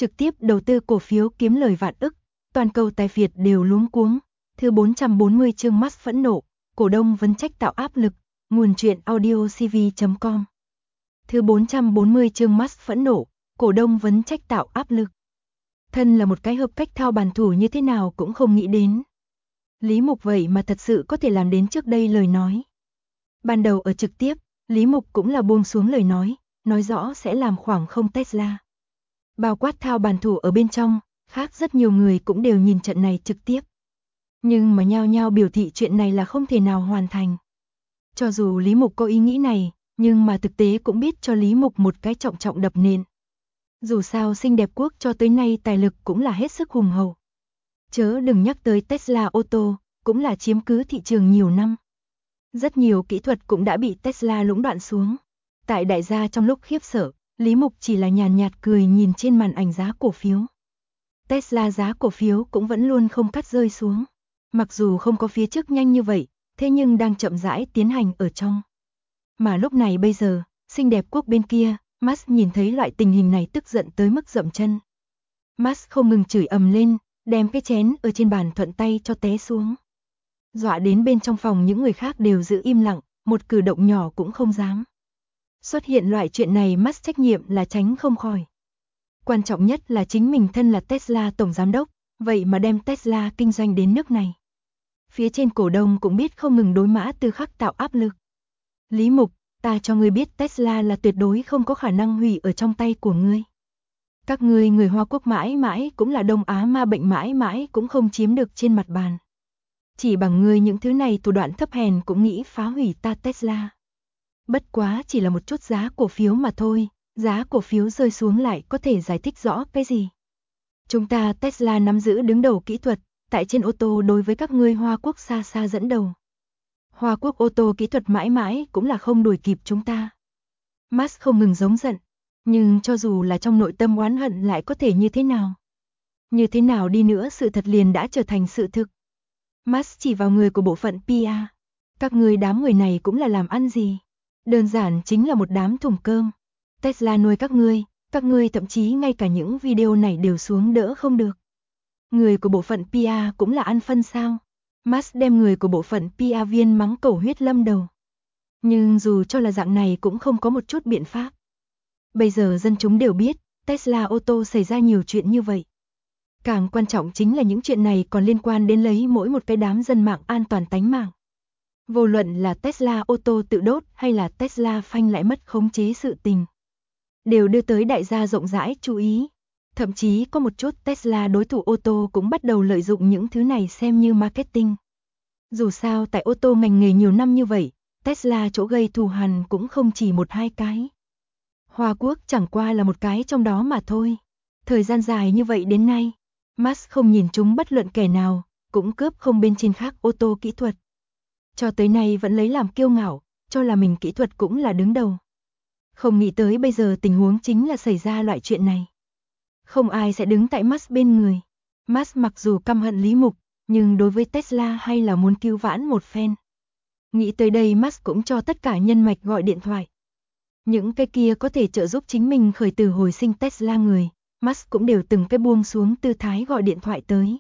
trực tiếp đầu tư cổ phiếu kiếm lời vạn ức, toàn cầu tài phiệt đều luống cuống. Thứ 440 chương Musk phẫn nộ, cổ đông vấn trách tạo áp lực, nguồn truyện audio cv.com. Thứ 440 chương Musk phẫn nộ, cổ đông vấn trách tạo áp lực. Thân là một cái hợp cách thao bàn thủ như thế nào cũng không nghĩ đến. Lý Mục vậy mà thật sự có thể làm đến trước đây lời nói. Ban đầu ở trực tiếp, Lý Mục cũng là buông xuống lời nói rõ sẽ làm khoảng không Tesla. Bao quát thao bàn thủ ở bên trong, khác rất nhiều người cũng đều nhìn trận này trực tiếp. Nhưng mà nhao nhao biểu thị chuyện này là không thể nào hoàn thành. Cho dù Lý Mục có ý nghĩ này, nhưng mà thực tế cũng biết cho Lý Mục một cái trọng trọng đập nện. Dù sao xinh đẹp quốc cho tới nay tài lực cũng là hết sức hùng hậu. Chớ đừng nhắc tới Tesla ô tô, cũng là chiếm cứ thị trường nhiều năm. Rất nhiều kỹ thuật cũng đã bị Tesla lũng đoạn xuống. Tại đại gia trong lúc khiếp sợ, Lý Mục chỉ là nhàn nhạt cười nhìn trên màn ảnh giá cổ phiếu. Tesla giá cổ phiếu cũng vẫn luôn không cắt rơi xuống. Mặc dù không có phía trước nhanh như vậy, thế nhưng đang chậm rãi tiến hành ở trong. Mà lúc này bây giờ, xinh đẹp quốc bên kia, Musk nhìn thấy loại tình hình này tức giận tới mức dậm chân. Musk không ngừng chửi ầm lên, đem cái chén ở trên bàn thuận tay cho té xuống. Dọa đến bên trong phòng những người khác đều giữ im lặng, một cử động nhỏ cũng không dám. Xuất hiện loại chuyện này Musk trách nhiệm là tránh không khỏi. Quan trọng nhất là chính mình thân là Tesla tổng giám đốc, vậy mà đem Tesla kinh doanh đến nước này. Phía trên cổ đông cũng biết không ngừng đối Mã Tư Khắc tạo áp lực. Lý Mục, ta cho ngươi biết Tesla là tuyệt đối không có khả năng hủy ở trong tay của ngươi. Các ngươi người Hoa Quốc mãi mãi cũng là Đông Á ma bệnh mãi mãi cũng không chiếm được trên mặt bàn. Chỉ bằng ngươi những thứ này thủ đoạn thấp hèn cũng nghĩ phá hủy ta Tesla. Bất quá chỉ là một chút giá cổ phiếu mà thôi, giá cổ phiếu rơi xuống lại có thể giải thích rõ cái gì. Chúng ta Tesla nắm giữ đứng đầu kỹ thuật, tại trên ô tô đối với các ngươi Hoa Quốc xa xa dẫn đầu. Hoa Quốc ô tô kỹ thuật mãi mãi cũng là không đuổi kịp chúng ta. Musk không ngừng giống giận, nhưng cho dù là trong nội tâm oán hận lại có thể như thế nào? Như thế nào đi nữa sự thật liền đã trở thành sự thực. Musk chỉ vào người của bộ phận PR. Các ngươi đám người này cũng là làm ăn gì? Đơn giản chính là một đám thùng cơm. Tesla nuôi các ngươi thậm chí ngay cả những video này đều xuống đỡ không được. Người của bộ phận PR cũng là ăn phân sao? Musk đem người của bộ phận PR viên mắng cầu huyết lâm đầu. Nhưng dù cho là dạng này cũng không có một chút biện pháp. Bây giờ dân chúng đều biết, Tesla ô tô xảy ra nhiều chuyện như vậy. Càng quan trọng chính là những chuyện này còn liên quan đến lấy mỗi một cái đám dân mạng an toàn tánh mạng. Vô luận là Tesla ô tô tự đốt hay là Tesla phanh lại mất khống chế sự tình, đều đưa tới đại gia rộng rãi chú ý. Thậm chí có một chút Tesla đối thủ ô tô cũng bắt đầu lợi dụng những thứ này xem như marketing. Dù sao tại ô tô ngành nghề nhiều năm như vậy, Tesla chỗ gây thù hằn cũng không chỉ một hai cái. Hoa Quốc chẳng qua là một cái trong đó mà thôi. Thời gian dài như vậy đến nay, Musk không nhìn chúng bất luận kẻ nào, cũng cướp không bên trên khác ô tô kỹ thuật. Cho tới nay vẫn lấy làm kiêu ngạo, cho là mình kỹ thuật cũng là đứng đầu. Không nghĩ tới bây giờ tình huống chính là xảy ra loại chuyện này. Không ai sẽ đứng tại Musk bên người. Musk mặc dù căm hận Lý Mục, nhưng đối với Tesla hay là muốn cứu vãn một phen. Nghĩ tới đây Musk cũng cho tất cả nhân mạch gọi điện thoại. Những cái kia có thể trợ giúp chính mình khởi tử hồi sinh Tesla người, Musk cũng đều từng cái buông xuống tư thái gọi điện thoại tới.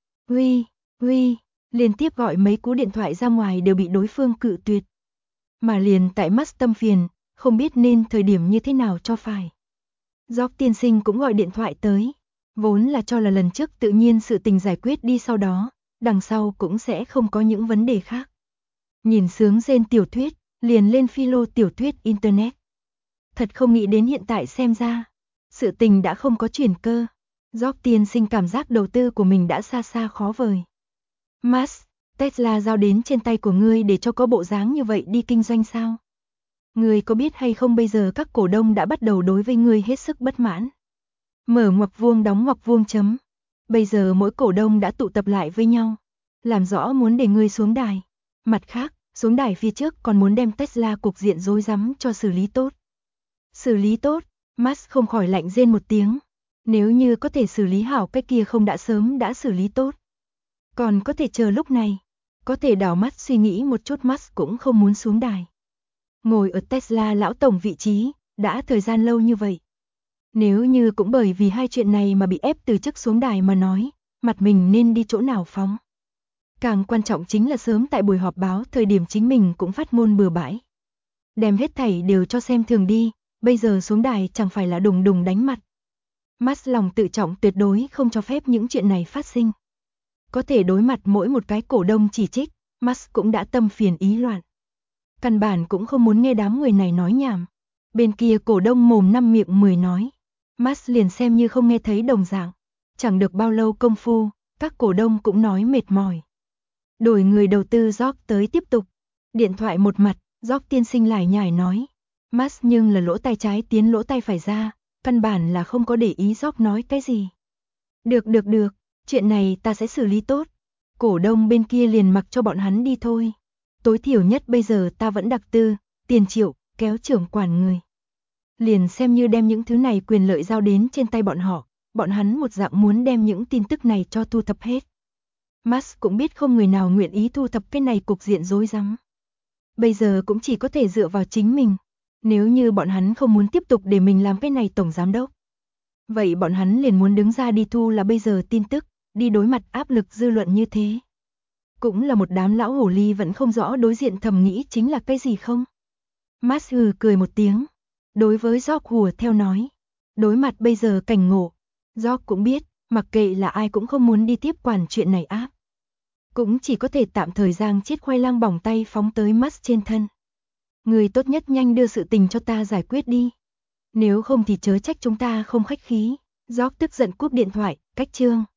Uy, liên tiếp gọi mấy cú điện thoại ra ngoài đều bị đối phương cự tuyệt. Mà liền tại Musk tâm phiền, không biết nên thời điểm như thế nào cho phải. George tiên sinh cũng gọi điện thoại tới, vốn là cho là lần trước tự nhiên sự tình giải quyết đi sau đó, đằng sau cũng sẽ không có những vấn đề khác. Nhìn sướng rên tiểu thuyết, liền lên philo tiểu thuyết internet. Thật không nghĩ đến hiện tại xem ra, sự tình đã không có chuyển cơ. George tiên sinh cảm giác đầu tư của mình đã xa xa khó vời. Musk, Tesla giao đến trên tay của ngươi để cho có bộ dáng như vậy đi kinh doanh sao? Ngươi có biết hay không bây giờ các cổ đông đã bắt đầu đối với ngươi hết sức bất mãn. Mở ngoặc vuông đóng ngoặc vuông chấm. Bây giờ mỗi cổ đông đã tụ tập lại với nhau, làm rõ muốn để ngươi xuống đài. Mặt khác, xuống đài phía trước còn muốn đem Tesla cục diện rối rắm cho xử lý tốt. Xử lý tốt, Musk không khỏi lạnh rên một tiếng. Nếu như có thể xử lý hảo cái kia không đã sớm đã xử lý tốt. Còn có thể chờ lúc này, có thể đảo mắt suy nghĩ một chút Musk cũng không muốn xuống đài. Ngồi ở Tesla lão tổng vị trí, đã thời gian lâu như vậy. Nếu như cũng bởi vì hai chuyện này mà bị ép từ chức xuống đài mà nói, mặt mình nên đi chỗ nào phóng. Càng quan trọng chính là sớm tại buổi họp báo thời điểm chính mình cũng phát ngôn bừa bãi. Đem hết thảy đều cho xem thường đi, bây giờ xuống đài chẳng phải là đùng đùng đánh mặt. Musk lòng tự trọng tuyệt đối không cho phép những chuyện này phát sinh. Có thể đối mặt mỗi một cái cổ đông chỉ trích, Musk cũng đã tâm phiền ý loạn. Căn bản cũng không muốn nghe đám người này nói nhảm. Bên kia cổ đông mồm năm miệng 10 nói. Musk liền xem như không nghe thấy đồng dạng. Chẳng được bao lâu công phu, các cổ đông cũng nói mệt mỏi. Đổi người đầu tư George tới tiếp tục. Điện thoại một mặt, George tiên sinh lải nhải nói. Musk nhưng là lỗ tai trái tiến lỗ tai phải ra, căn bản là không có để ý George nói cái gì. Được, chuyện này ta sẽ xử lý tốt. Cổ đông bên kia liền mặc cho bọn hắn đi thôi. Tối thiểu nhất bây giờ ta vẫn đặc tư, tiền triệu, kéo trưởng quản người. Liền xem như đem những thứ này quyền lợi giao đến trên tay bọn hắn một dạng muốn đem những tin tức này cho thu thập hết. Musk cũng biết không người nào nguyện ý thu thập cái này cục diện rối rắm. Bây giờ cũng chỉ có thể dựa vào chính mình. Nếu như bọn hắn không muốn tiếp tục để mình làm cái này tổng giám đốc, vậy bọn hắn liền muốn đứng ra đi thu là bây giờ tin tức, đi đối mặt áp lực dư luận như thế. Cũng là một đám lão hồ ly vẫn không rõ đối diện thầm nghĩ chính là cái gì không. Musk hừ cười một tiếng. Đối với George hùa theo nói. Đối mặt bây giờ cảnh ngộ, George cũng biết, mặc kệ là ai cũng không muốn đi tiếp quản chuyện này áp. Cũng chỉ có thể tạm thời giang chiết khoai lang bỏng tay phóng tới Musk trên thân. Người tốt nhất nhanh đưa sự tình cho ta giải quyết đi. Nếu không thì chớ trách chúng ta không khách khí. George tức giận cúp điện thoại, cách chương.